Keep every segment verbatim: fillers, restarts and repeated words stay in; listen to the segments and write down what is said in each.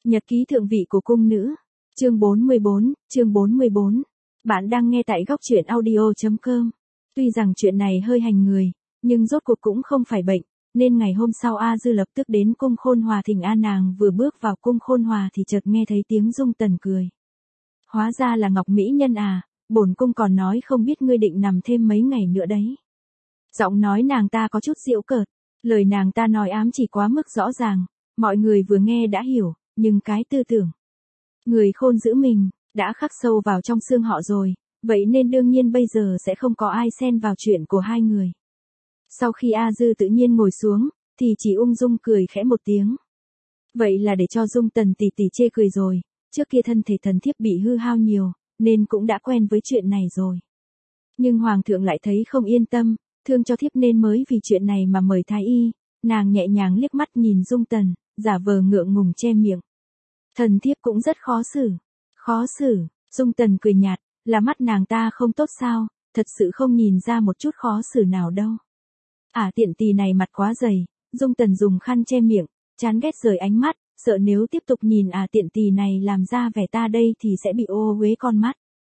Nhật ký thượng vị của cung nữ. Chương bốn mươi bốn, chương bốn mươi bốn. Bạn đang nghe tại góc truyện audio chấm com. Tuy rằng chuyện này hơi hành người, nhưng rốt cuộc cũng không phải bệnh, nên ngày hôm sau A Dư lập tức đến cung Khôn Hòa thỉnh an. Nàng vừa bước vào cung Khôn Hòa thì chợt nghe thấy tiếng Dung Tần cười. Hóa ra là Ngọc Mỹ Nhân à, bổn cung còn nói không biết ngươi định nằm thêm mấy ngày nữa đấy. Giọng nói nàng ta có chút giễu cợt, lời nàng ta nói ám chỉ quá mức rõ ràng, mọi người vừa nghe đã hiểu, nhưng cái tư tưởng người khôn giữ mình đã khắc sâu vào trong xương họ rồi, vậy nên đương nhiên bây giờ sẽ không có ai xen vào chuyện của hai người. Sau khi A Dư tự nhiên ngồi xuống, thì chỉ ung dung cười khẽ một tiếng. Vậy là để cho Dung Tần tỷ tỷ chê cười rồi, trước kia thân thể thần thiếp bị hư hao nhiều, nên cũng đã quen với chuyện này rồi. Nhưng Hoàng thượng lại thấy không yên tâm, thương cho thiếp nên mới vì chuyện này mà mời thái y. Nàng nhẹ nhàng liếc mắt nhìn Dung Tần, giả vờ ngượng ngùng che miệng. Thần thiếp cũng rất khó xử. Khó xử, Dung Tần cười nhạt, là mắt nàng ta không tốt sao, thật sự không nhìn ra một chút khó xử nào đâu. Ả tiện tỳ này mặt quá dày, Dung Tần dùng khăn che miệng, chán ghét rời ánh mắt, sợ nếu tiếp tục nhìn ả tiện tỳ này làm ra vẻ ta đây thì sẽ bị ô uế con mắt.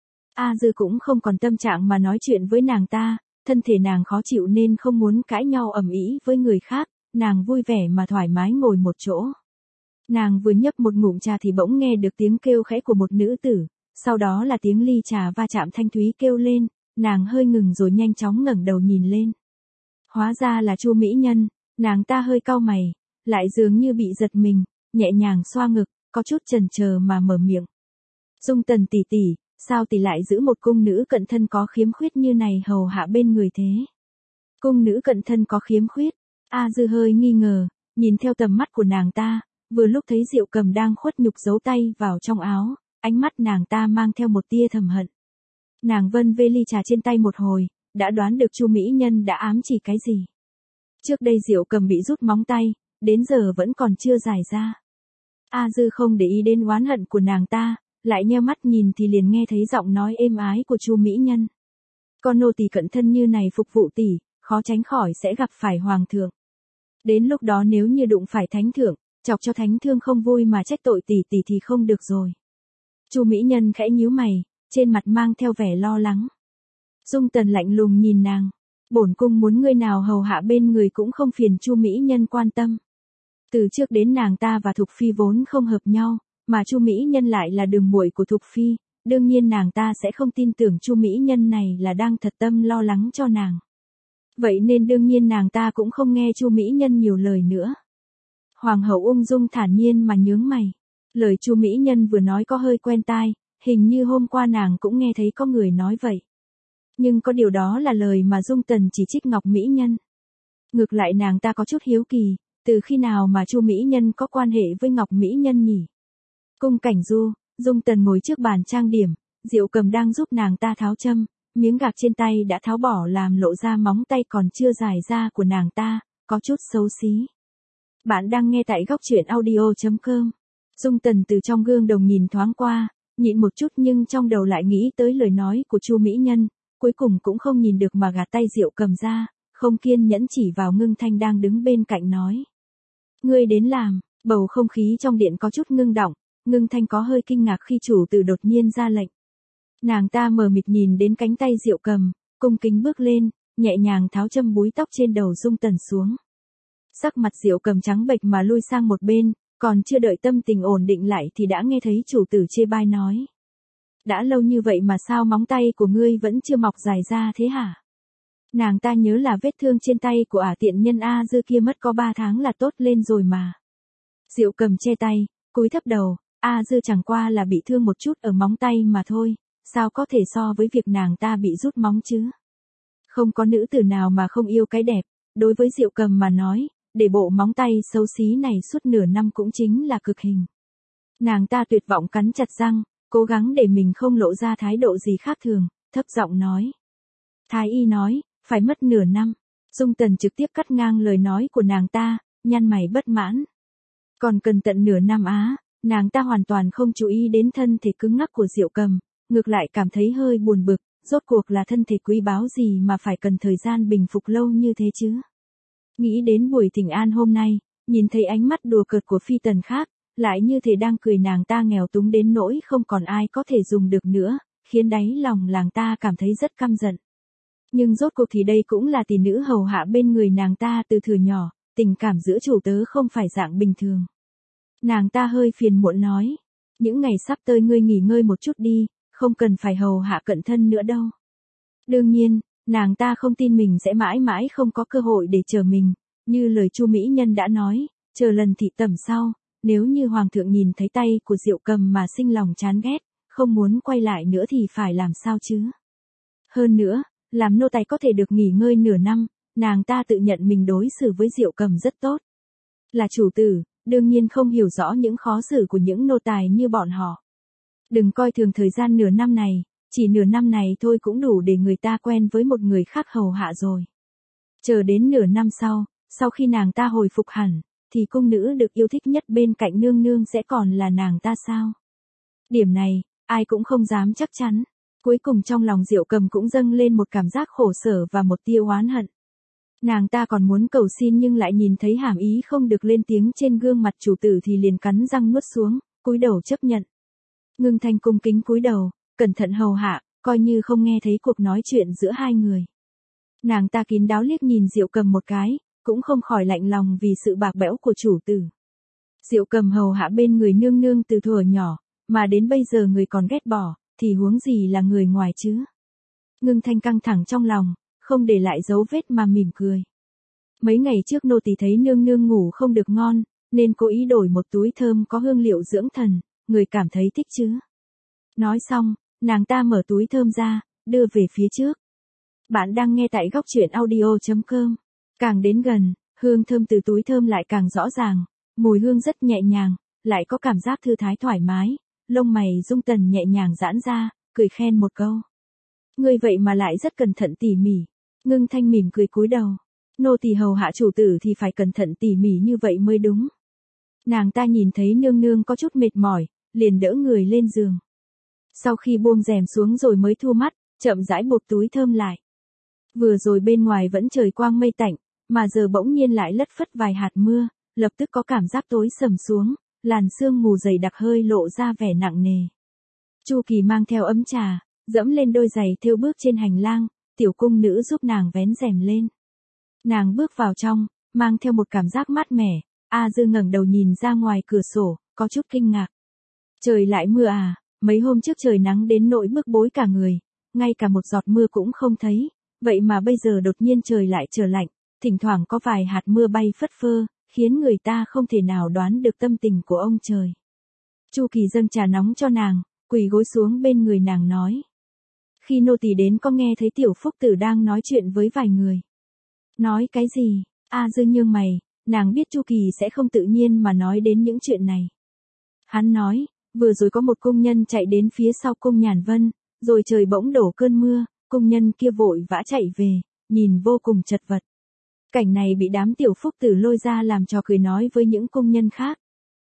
A Dư cũng không còn tâm trạng mà nói chuyện với nàng ta, thân thể nàng khó chịu nên không muốn cãi nhau ầm ĩ với người khác, nàng vui vẻ mà thoải mái ngồi một chỗ. Nàng vừa nhấp một ngụm trà thì bỗng nghe được tiếng kêu khẽ của một nữ tử, sau đó là tiếng ly trà va chạm thanh thúy kêu lên, nàng hơi ngừng rồi nhanh chóng ngẩng đầu nhìn lên. Hóa ra là Chu Mỹ Nhân, nàng ta hơi cau mày, lại dường như bị giật mình, nhẹ nhàng xoa ngực, có chút chần chờ mà mở miệng. Dung Tần tỷ tỷ, sao tỷ lại giữ một cung nữ cận thân có khiếm khuyết như này hầu hạ bên người thế? Cung nữ cận thân có khiếm khuyết? A Dư hơi nghi ngờ, nhìn theo tầm mắt của nàng ta, vừa lúc thấy Diệu Cầm đang khuất nhục giấu tay vào trong áo, ánh mắt nàng ta mang theo một tia thầm hận. Nàng vân vê ly trà trên tay một hồi, đã đoán được Chu Mỹ Nhân đã ám chỉ cái gì. Trước đây Diệu Cầm bị rút móng tay, đến giờ vẫn còn chưa giải ra. A Dư không để ý đến oán hận của nàng ta, lại nheo mắt nhìn thì liền nghe thấy giọng nói êm ái của Chu Mỹ Nhân. Con nô tỳ cận thân như này phục vụ tỷ, khó tránh khỏi sẽ gặp phải hoàng thượng. Đến lúc đó nếu như đụng phải thánh thượng, chọc cho thánh thương không vui mà trách tội tỷ tỷ thì không được rồi. Chu Mỹ Nhân khẽ nhíu mày, trên mặt mang theo vẻ lo lắng. Dung Tần lạnh lùng nhìn nàng, bổn cung muốn người nào hầu hạ bên người cũng không phiền Chu Mỹ Nhân quan tâm. Từ trước đến nàng ta và Thục Phi vốn không hợp nhau, mà Chu Mỹ Nhân lại là đường muội của Thục Phi, đương nhiên nàng ta sẽ không tin tưởng Chu Mỹ Nhân này là đang thật tâm lo lắng cho nàng. Vậy nên đương nhiên nàng ta cũng không nghe Chu Mỹ Nhân nhiều lời nữa. Hoàng hậu ung dung thản nhiên mà nhướng mày. Lời Chu Mỹ Nhân vừa nói có hơi quen tai, hình như hôm qua nàng cũng nghe thấy có người nói vậy. Nhưng có điều đó là lời mà Dung Tần chỉ trích Ngọc Mỹ Nhân. Ngược lại nàng ta có chút hiếu kỳ, từ khi nào mà Chu Mỹ Nhân có quan hệ với Ngọc Mỹ Nhân nhỉ? Cung Cảnh Du, Dung Tần ngồi trước bàn trang điểm, Diệu Cầm đang giúp nàng ta tháo châm, miếng gạc trên tay đã tháo bỏ làm lộ ra móng tay còn chưa dài ra của nàng ta, có chút xấu xí. Bạn đang nghe tại góc truyện audio chấm com. Dung Tần từ trong gương đồng nhìn thoáng qua, nhịn một chút nhưng trong đầu lại nghĩ tới lời nói của Chu Mỹ Nhân, cuối cùng cũng không nhìn được mà gạt tay Diệu Cầm ra, không kiên nhẫn chỉ vào Ngưng Thanh đang đứng bên cạnh nói. Ngươi đến làm, bầu không khí trong điện có chút ngưng đọng, Ngưng Thanh có hơi kinh ngạc khi chủ tử đột nhiên ra lệnh. Nàng ta mờ mịt nhìn đến cánh tay Diệu Cầm, cung kính bước lên, nhẹ nhàng tháo châm búi tóc trên đầu Dung Tần xuống. Sắc mặt Diệu Cầm trắng bệch mà lui sang một bên, còn chưa đợi tâm tình ổn định lại thì đã nghe thấy chủ tử chê bai nói. Đã lâu như vậy mà sao móng tay của ngươi vẫn chưa mọc dài ra thế hả? Nàng ta nhớ là vết thương trên tay của ả tiện nhân A Dư kia mất có ba tháng là tốt lên rồi mà. Diệu Cầm che tay, cúi thấp đầu, A Dư chẳng qua là bị thương một chút ở móng tay mà thôi, sao có thể so với việc nàng ta bị rút móng chứ? Không có nữ tử nào mà không yêu cái đẹp, đối với Diệu Cầm mà nói, để bộ móng tay xấu xí này suốt nửa năm cũng chính là cực hình. Nàng ta tuyệt vọng cắn chặt răng, cố gắng để mình không lộ ra thái độ gì khác thường, thấp giọng nói. Thái y nói, phải mất nửa năm. Dung Tần trực tiếp cắt ngang lời nói của nàng ta, nhăn mày bất mãn. Còn cần tận nửa năm á, nàng ta hoàn toàn không chú ý đến thân thể cứng ngắc của Diệu Cầm, ngược lại cảm thấy hơi buồn bực, rốt cuộc là thân thể quý báu gì mà phải cần thời gian bình phục lâu như thế chứ. Nghĩ đến buổi thỉnh an hôm nay, nhìn thấy ánh mắt đùa cợt của phi tần khác, lại như thể đang cười nàng ta nghèo túng đến nỗi không còn ai có thể dùng được nữa, khiến đáy lòng làng ta cảm thấy rất căm giận. Nhưng rốt cuộc thì đây cũng là tỷ nữ hầu hạ bên người nàng ta từ thuở nhỏ, tình cảm giữa chủ tớ không phải dạng bình thường. Nàng ta hơi phiền muộn nói, những ngày sắp tới ngươi nghỉ ngơi một chút đi, không cần phải hầu hạ cận thân nữa đâu. Đương nhiên, nàng ta không tin mình sẽ mãi mãi không có cơ hội để chờ mình, như lời Chu Mỹ Nhân đã nói, chờ lần thị tẩm sau, nếu như hoàng thượng nhìn thấy tay của Diệu Cầm mà sinh lòng chán ghét, không muốn quay lại nữa thì phải làm sao chứ? Hơn nữa, làm nô tài có thể được nghỉ ngơi nửa năm, nàng ta tự nhận mình đối xử với Diệu Cầm rất tốt. Là chủ tử, đương nhiên không hiểu rõ những khó xử của những nô tài như bọn họ. Đừng coi thường thời gian nửa năm này, chỉ nửa năm này thôi cũng đủ để người ta quen với một người khác hầu hạ rồi. Chờ đến nửa năm sau, sau khi nàng ta hồi phục hẳn, thì cung nữ được yêu thích nhất bên cạnh nương nương sẽ còn là nàng ta sao? Điểm này, ai cũng không dám chắc chắn. Cuối cùng trong lòng Diệu Cầm cũng dâng lên một cảm giác khổ sở và một tia oán hận. Nàng ta còn muốn cầu xin nhưng lại nhìn thấy hàm ý không được lên tiếng trên gương mặt chủ tử thì liền cắn răng nuốt xuống, cúi đầu chấp nhận. Ngưng Thanh cung kính cúi đầu, cẩn thận hầu hạ, coi như không nghe thấy cuộc nói chuyện giữa hai người. Nàng ta kín đáo liếc nhìn Diệu Cầm một cái, cũng không khỏi lạnh lòng vì sự bạc bẽo của chủ tử. Diệu Cầm hầu hạ bên người nương nương từ thuở nhỏ, mà đến bây giờ người còn ghét bỏ, thì huống gì là người ngoài chứ? Ngưng Thanh căng thẳng trong lòng, không để lại dấu vết mà mỉm cười. Mấy ngày trước nô tỳ thấy nương nương ngủ không được ngon, nên cố ý đổi một túi thơm có hương liệu dưỡng thần, người cảm thấy thích chứ? Nói xong, nàng ta mở túi thơm ra, đưa về phía trước. Bạn đang nghe tại góc truyện audio chấm com. Càng đến gần, hương thơm từ túi thơm lại càng rõ ràng, mùi hương rất nhẹ nhàng, lại có cảm giác thư thái thoải mái, lông mày Dung Tần nhẹ nhàng giãn ra, cười khen một câu. Ngươi vậy mà lại rất cẩn thận tỉ mỉ. Ngưng Thanh mỉm cười cúi đầu. Nô tỳ hầu hạ chủ tử thì phải cẩn thận tỉ mỉ như vậy mới đúng. Nàng ta nhìn thấy nương nương có chút mệt mỏi, liền đỡ người lên giường. Sau khi buông rèm xuống rồi mới thu mắt, chậm rãi buộc túi thơm lại. Vừa rồi bên ngoài vẫn trời quang mây tạnh, mà giờ bỗng nhiên lại lất phất vài hạt mưa, lập tức có cảm giác tối sầm xuống, làn sương mù dày đặc hơi lộ ra vẻ nặng nề. Chu Kỳ mang theo ấm trà, dẫm lên đôi giày thêu bước trên hành lang, tiểu cung nữ giúp nàng vén rèm lên. Nàng bước vào trong, mang theo một cảm giác mát mẻ, A Dư ngẩng đầu nhìn ra ngoài cửa sổ, có chút kinh ngạc. Trời lại mưa à, mấy hôm trước trời nắng đến nỗi bức bối cả người, ngay cả một giọt mưa cũng không thấy, vậy mà bây giờ đột nhiên trời lại trở lạnh, thỉnh thoảng có vài hạt mưa bay phất phơ, khiến người ta không thể nào đoán được tâm tình của ông trời. Chu Kỳ dâng trà nóng cho nàng, quỳ gối xuống bên người nàng nói. Khi nô tỳ đến có nghe thấy tiểu phúc tử đang nói chuyện với vài người. Nói cái gì? A Dư nhướng mày, nàng biết Chu Kỳ sẽ không tự nhiên mà nói đến những chuyện này. Hắn nói, vừa rồi có một công nhân chạy đến phía sau cung Nhàn Vân, rồi trời bỗng đổ cơn mưa, công nhân kia vội vã chạy về, nhìn vô cùng chật vật. Cảnh này bị đám tiểu phúc tử lôi ra làm trò cười nói với những công nhân khác.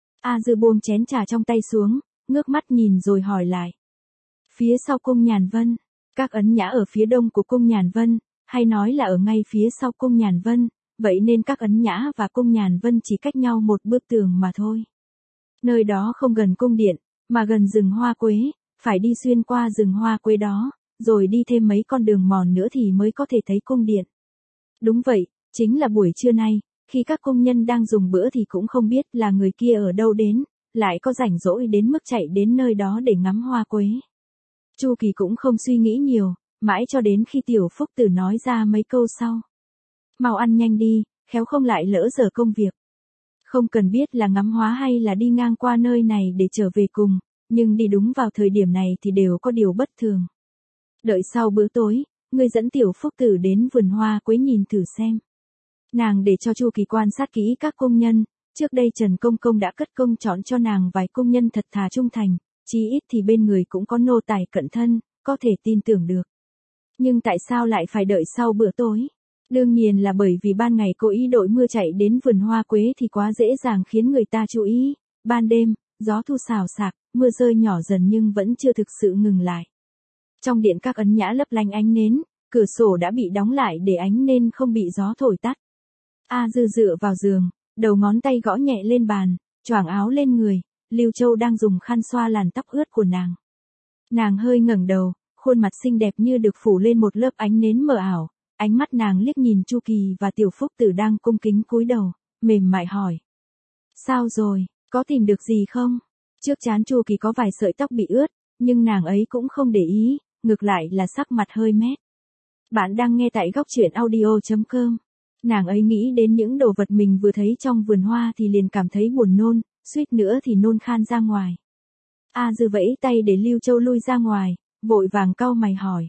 A Dư buông chén trà trong tay xuống, ngước mắt nhìn rồi hỏi lại. Phía sau cung Nhàn Vân, các ấn nhã ở phía đông của cung Nhàn Vân, hay nói là ở ngay phía sau cung Nhàn Vân, vậy nên các ấn nhã và cung Nhàn Vân chỉ cách nhau một bức tường mà thôi. Nơi đó không gần cung điện, mà gần rừng hoa quế, phải đi xuyên qua rừng hoa quế đó, rồi đi thêm mấy con đường mòn nữa thì mới có thể thấy cung điện. Đúng vậy, chính là buổi trưa nay, khi các công nhân đang dùng bữa thì cũng không biết là người kia ở đâu đến, lại có rảnh rỗi đến mức chạy đến nơi đó để ngắm hoa quế. Chu Kỳ cũng không suy nghĩ nhiều, mãi cho đến khi tiểu phúc tử nói ra mấy câu sau. Mau ăn nhanh đi, khéo không lại lỡ giờ công việc. Không cần biết là ngắm hoa hay là đi ngang qua nơi này để trở về cùng, nhưng đi đúng vào thời điểm này thì đều có điều bất thường. Đợi sau bữa tối, ngươi dẫn tiểu phúc tử đến vườn hoa quế nhìn thử xem. Nàng để cho Chu Kỳ quan sát kỹ các công nhân, trước đây Trần Công Công đã cất công chọn cho nàng vài công nhân thật thà trung thành, chí ít thì bên người cũng có nô tài cận thân, có thể tin tưởng được. Nhưng tại sao lại phải đợi sau bữa tối? Đương nhiên là bởi vì ban ngày cố ý đội mưa chạy đến vườn hoa quế thì quá dễ dàng khiến người ta chú ý, ban đêm, gió thu xào xạc, mưa rơi nhỏ dần nhưng vẫn chưa thực sự ngừng lại. Trong điện các ấn nhã lấp lánh ánh nến, cửa sổ đã bị đóng lại để ánh nên không bị gió thổi tắt. A Dư dựa vào giường, đầu ngón tay gõ nhẹ lên bàn, choàng áo lên người, Lưu Châu đang dùng khăn xoa làn tóc ướt của nàng. Nàng hơi ngẩng đầu, khuôn mặt xinh đẹp như được phủ lên một lớp ánh nến mờ ảo, ánh mắt nàng liếc nhìn Chu Kỳ và Tiểu Phúc Tử đang cung kính cúi đầu, mềm mại hỏi. Sao rồi, có tìm được gì không? Trước trán Chu Kỳ có vài sợi tóc bị ướt, nhưng nàng ấy cũng không để ý, ngược lại là sắc mặt hơi mét. Bạn đang nghe tại góc truyện audio chấm com. Nàng ấy nghĩ đến những đồ vật mình vừa thấy trong vườn hoa thì liền cảm thấy buồn nôn, suýt nữa thì nôn khan ra ngoài. A Dư vẫy tay để Lưu Châu lui ra ngoài, vội vàng cau mày hỏi.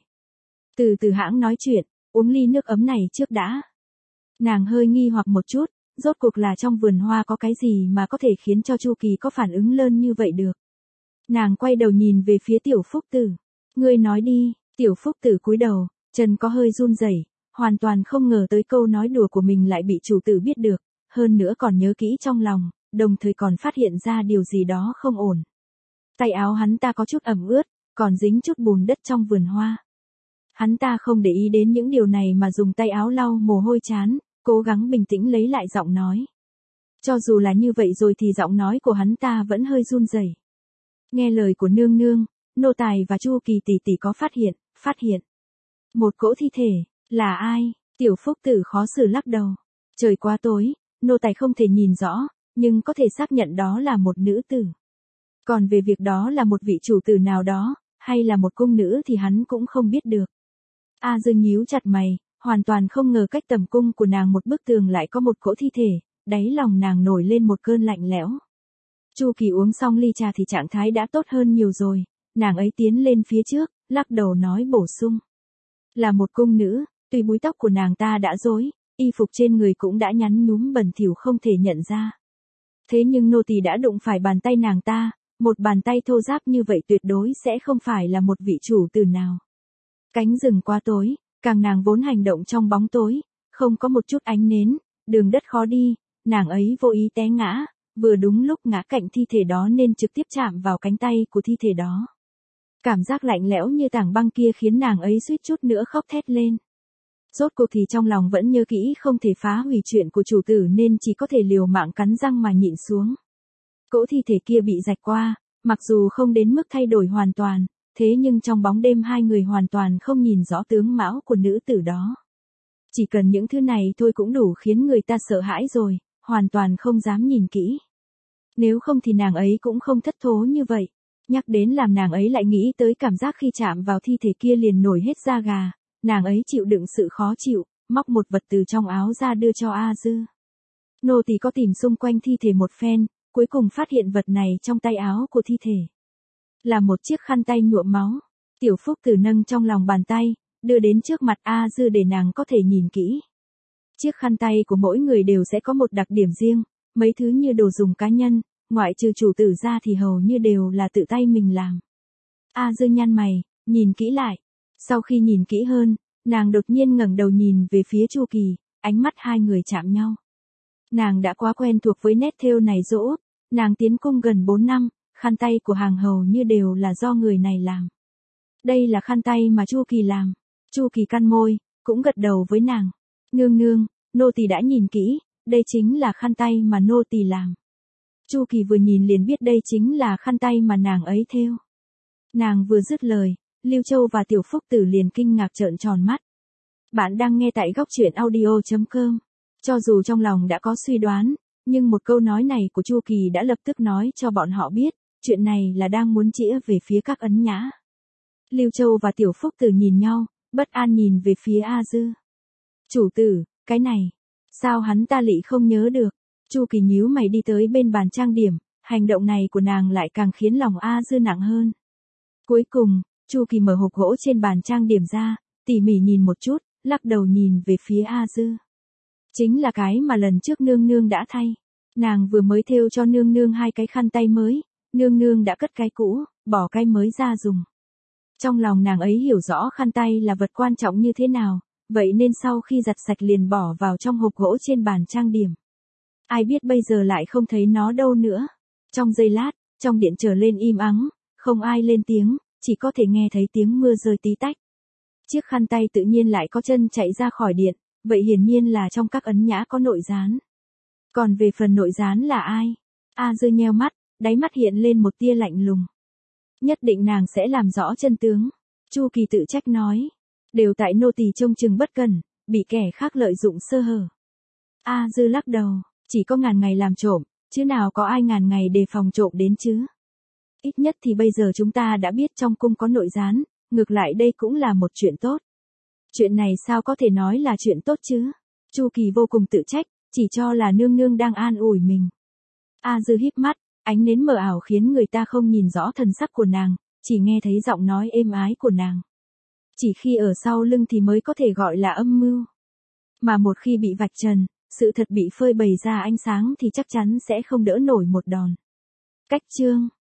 Từ từ hãng nói chuyện, uống ly nước ấm này trước đã. Nàng hơi nghi hoặc một chút, rốt cuộc là trong vườn hoa có cái gì mà có thể khiến cho Chu Kỳ có phản ứng lớn như vậy được. Nàng quay đầu nhìn về phía Tiểu Phúc Tử. Ngươi nói đi, Tiểu Phúc Tử cúi đầu, chân có hơi run rẩy, hoàn toàn không ngờ tới câu nói đùa của mình lại bị chủ tử biết được, hơn nữa còn nhớ kỹ trong lòng, đồng thời còn phát hiện ra điều gì đó không ổn. Tay áo hắn ta có chút ẩm ướt, còn dính chút bùn đất trong vườn hoa. Hắn ta không để ý đến những điều này mà dùng tay áo lau mồ hôi trán, cố gắng bình tĩnh lấy lại giọng nói. Cho dù là như vậy rồi thì giọng nói của hắn ta vẫn hơi run rẩy. Nghe lời của nương nương, nô tài và Chu Kỳ tỷ tỷ có phát hiện, phát hiện. Một cỗ thi thể, là ai? Tiểu Phúc Tử khó xử lắc đầu. Trời quá tối, nô tài không thể nhìn rõ, nhưng có thể xác nhận đó là một nữ tử. Còn về việc đó là một vị chủ tử nào đó, hay là một cung nữ thì hắn cũng không biết được. A Dư nhíu chặt mày, hoàn toàn không ngờ cách tầm cung của nàng một bức tường lại có một cỗ thi thể, đáy lòng nàng nổi lên một cơn lạnh lẽo. Chu Kỳ uống xong ly trà thì trạng thái đã tốt hơn nhiều rồi, nàng ấy tiến lên phía trước, lắc đầu nói bổ sung. Là một cung nữ, tuy búi tóc của nàng ta đã rối, y phục trên người cũng đã nhắn nhúm bẩn thỉu không thể nhận ra. Thế nhưng nô tỳ đã đụng phải bàn tay nàng ta, một bàn tay thô ráp như vậy tuyệt đối sẽ không phải là một vị chủ tử nào. Cánh rừng quá tối, càng nàng vốn hành động trong bóng tối, không có một chút ánh nến, đường đất khó đi, nàng ấy vô ý té ngã, vừa đúng lúc ngã cạnh thi thể đó nên trực tiếp chạm vào cánh tay của thi thể đó. Cảm giác lạnh lẽo như tảng băng kia khiến nàng ấy suýt chút nữa khóc thét lên. Rốt cuộc thì trong lòng vẫn nhớ kỹ không thể phá hủy chuyện của chủ tử nên chỉ có thể liều mạng cắn răng mà nhịn xuống. Cỗ thi thể kia bị rạch qua, mặc dù không đến mức thay đổi hoàn toàn, thế nhưng trong bóng đêm hai người hoàn toàn không nhìn rõ tướng mạo của nữ tử đó. Chỉ cần những thứ này thôi cũng đủ khiến người ta sợ hãi rồi, hoàn toàn không dám nhìn kỹ. Nếu không thì nàng ấy cũng không thất thố như vậy. Nhắc đến làm nàng ấy lại nghĩ tới cảm giác khi chạm vào thi thể kia liền nổi hết da gà, nàng ấy chịu đựng sự khó chịu, móc một vật từ trong áo ra đưa cho A Dư. Nô tỳ có tìm xung quanh thi thể một phen, cuối cùng phát hiện vật này trong tay áo của thi thể. Là một chiếc khăn tay nhuộm máu. Tiểu Phúc Tử nâng trong lòng bàn tay, đưa đến trước mặt A Dư để nàng có thể nhìn kỹ. Chiếc khăn tay của mỗi người đều sẽ có một đặc điểm riêng, mấy thứ như đồ dùng cá nhân, ngoại trừ chủ tử ra thì hầu như đều là tự tay mình làm. A Dư nhăn mày, nhìn kỹ lại. Sau khi nhìn kỹ hơn, nàng đột nhiên ngẩng đầu nhìn về phía Chu Kỳ, ánh mắt hai người chạm nhau. Nàng đã quá quen thuộc với nét thêu này dỗ, nàng tiến cung gần bốn năm, khăn tay của hàng hầu như đều là do người này làm. Đây là khăn tay mà Chu Kỳ làm. Chu Kỳ cắn môi, cũng gật đầu với nàng. Nương nương, nô tỳ đã nhìn kỹ, đây chính là khăn tay mà nô tỳ làm. Chu Kỳ vừa nhìn liền biết đây chính là khăn tay mà nàng ấy thêu. Nàng vừa dứt lời, Lưu Châu và Tiểu Phúc Tử liền kinh ngạc trợn tròn mắt. Bạn đang nghe tại góc truyện audio chấm com. Cho dù trong lòng đã có suy đoán, nhưng một câu nói này của Chu Kỳ đã lập tức nói cho bọn họ biết, chuyện này là đang muốn chĩa về phía các ấn nhã. Lưu Châu và Tiểu Phúc Tử nhìn nhau, bất an nhìn về phía A Dư. Chủ tử, cái này, sao hắn ta lị không nhớ được? Chu Kỳ nhíu mày đi tới bên bàn trang điểm, hành động này của nàng lại càng khiến lòng A Dư nặng hơn. Cuối cùng, Chu Kỳ mở hộp gỗ trên bàn trang điểm ra, tỉ mỉ nhìn một chút, lắc đầu nhìn về phía A Dư. Chính là cái mà lần trước nương nương đã thay. Nàng vừa mới thêu cho nương nương hai cái khăn tay mới, nương nương đã cất cái cũ, bỏ cái mới ra dùng. Trong lòng nàng ấy hiểu rõ khăn tay là vật quan trọng như thế nào, vậy nên sau khi giặt sạch liền bỏ vào trong hộp gỗ trên bàn trang điểm. Ai biết bây giờ lại không thấy nó đâu nữa. Trong giây lát, trong điện trở lên im ắng, không ai lên tiếng, chỉ có thể nghe thấy tiếng mưa rơi tí tách. Chiếc khăn tay tự nhiên lại có chân chạy ra khỏi điện, vậy hiển nhiên là trong các ấn nhã có nội gián. Còn về phần nội gián là ai? A Dư nheo mắt, đáy mắt hiện lên một tia lạnh lùng. Nhất định nàng sẽ làm rõ chân tướng. Chu Kỳ tự trách nói. Đều tại nô tỳ trông chừng bất cẩn, bị kẻ khác lợi dụng sơ hở. A Dư lắc đầu, chỉ có ngàn ngày làm trộm, chứ nào có ai ngàn ngày đề phòng trộm đến chứ. Ít nhất thì bây giờ chúng ta đã biết trong cung có nội gián, ngược lại đây cũng là một chuyện tốt. Chuyện này sao có thể nói là chuyện tốt chứ? Chu Kỳ vô cùng tự trách, chỉ cho là nương nương đang an ủi mình. A Dư híp mắt, ánh nến mờ ảo khiến người ta không nhìn rõ thần sắc của nàng, chỉ nghe thấy giọng nói êm ái của nàng. Chỉ khi ở sau lưng thì mới có thể gọi là âm mưu. Mà một khi bị vạch trần, sự thật bị phơi bày ra ánh sáng thì chắc chắn sẽ không đỡ nổi một đòn. Cách chương